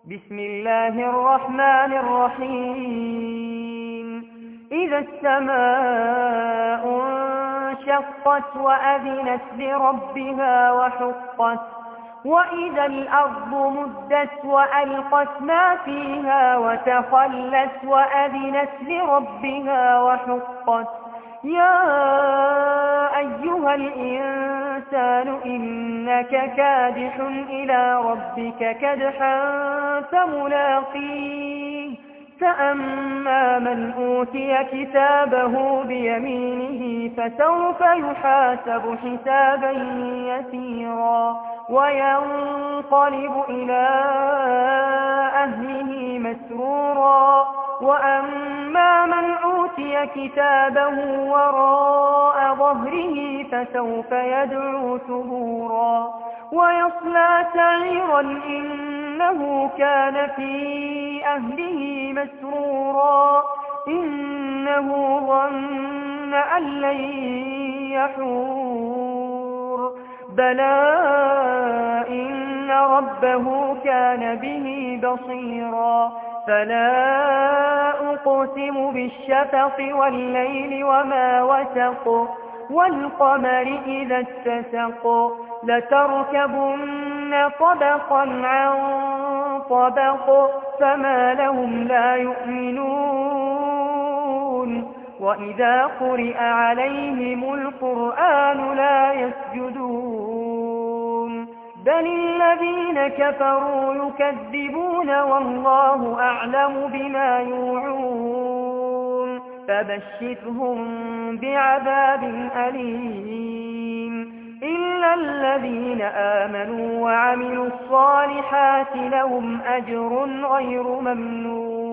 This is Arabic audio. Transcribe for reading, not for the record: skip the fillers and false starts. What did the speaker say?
بسم الله الرحمن الرحيم إذا السماء انشقت وأذنت لربها وحقت وإذا الأرض مدت وألقت ما فيها وتخلت وأذنت لربها وحقت يا أيها الإنسان إنك كادح إلى ربك كدحا فملاقيه فأما من أوتي كتابه بيمينه فسوف يحاسب حسابا يسيرا وينقلب إلى أهله مسرورا وأما من أوتي كتابه وراء ظهره فسوف يدعو ثبورا ويصلى سعيرا إنه كان في أهله مسرورا إنه ظن أن لن يحور بلى إن ربه كان به بصيرا فلا أقسم بالشفق والليل وما وسق والقمر إذا اتسق لتركبن طبقا عن طبق فما لهم لا يؤمنون وإذا قرئ عليهم القرآن لا يسجدون بل الذين كفروا يكذبون والله أعلم بما يوعون فبشرهم بعذاب أليم إلا الذين آمنوا وعملوا الصالحات لهم أجر غير ممنون